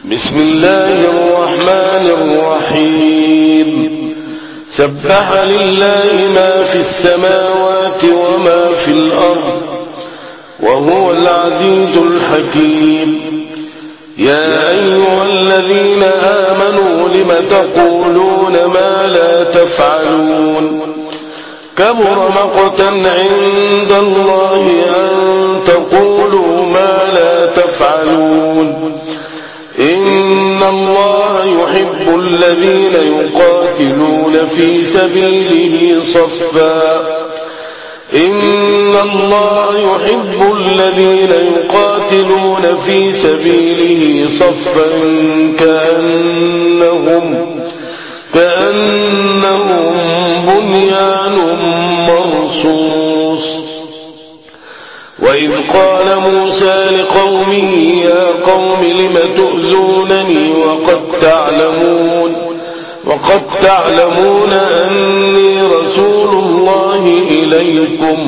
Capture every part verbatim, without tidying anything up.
بسم الله الرحمن الرحيم. سبح لله ما في السماوات وما في الأرض وهو العزيز الحكيم. يا أيها الذين آمنوا لم تقولون ما لا تفعلون كبر مقتا عند الله أن تقولوا ما لا تفعلون. إن الله يحب الذين يقاتلون في سبيله صفا إن الله يحب الذين يقاتلون في سبيله صفا كأنهم كأنهم بنيان مرصوص. وإذ قال موسى لقومه يا قوم لم تؤذونني وقد تعلمون وقد تعلمون أني رسول الله إليكم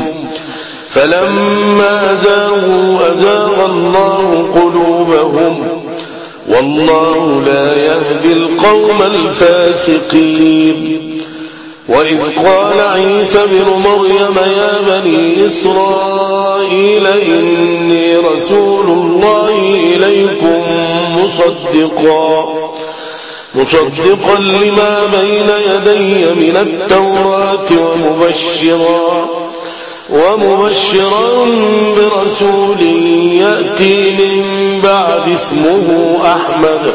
فلما أزاغوا أزاغ الله قلوبهم والله لا يهدي القوم الفاسقين. وإذ قال عيسى ابن مريم يا بني إسرائيل إني رسول الله إليكم مصدقا مصدقا لما بين يدي من التوراة ومبشرا ومبشرا برسول يأتي من بعد اسمه أحمد.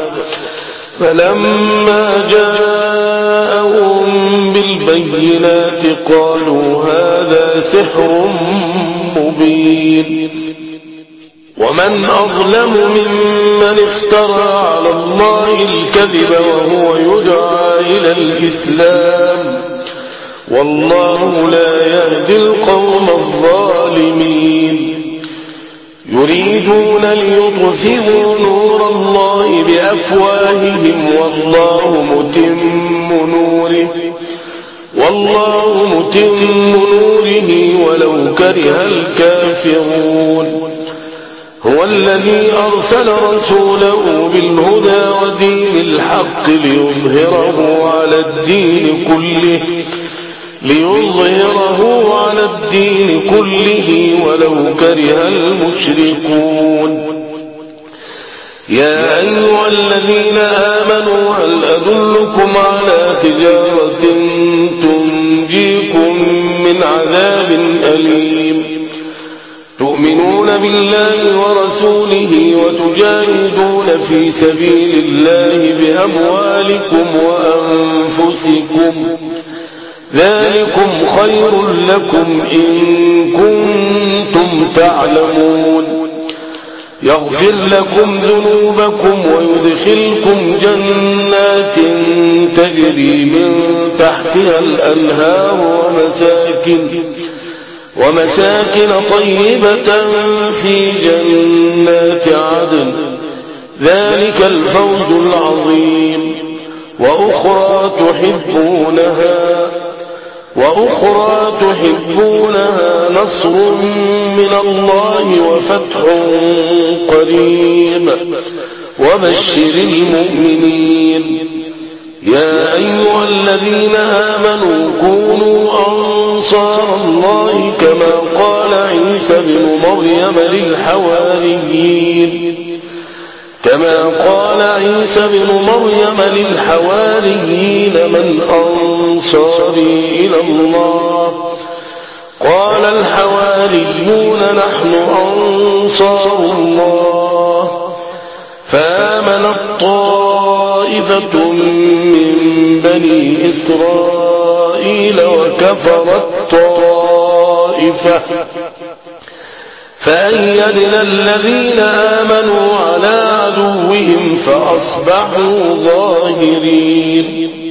فلما جاءهم بالبينات قالوا هذا سحر مبين. ومن أظلم ممن افترى على الله الكذب وهو يدعى إلى الإسلام والله لا يهدي القوم الظالمين. يريدون ليطفئوا نور الله بأفواههم والله متم نوره والله متم نوره ولو كره الكافرون. هو الذي أرسل رسوله بالهدى ودين الحق ليظهره على الدين كله ليظهره على الدين كله ولو كره المشركون. يا أيها الذين آمنوا هل أدلكم على تجارة تنجيكم من عذاب أليم تؤمنون بالله ورسوله وتجاهدون في سبيل الله بأموالكم وأنفسكم ذلكم خير لكم إن كنتم تعلمون. يغفر لكم ذنوبكم ويدخلكم جنات تجري من تحتها الأنهار ومساكن ومساكن طيبة في جنات عدن ذلك الفوز العظيم. وأخرى تحبونها وأخرى تحبونها نصر من الله وفتح قريب وبشر المؤمنين. يا أيها الذين آمنوا كونوا أنصار الله كما قال عيسى ابن مريم للحواريين كما قال عيسى ابن مريم للحواريين من أنصاري إلى الله قال الحواريون نحن أنصار الله. فآمنت طائفة من بني إسرائيل وكفرت طائفة فأيدنا الذين آمنوا على عدوهم فأصبحوا ظاهرين.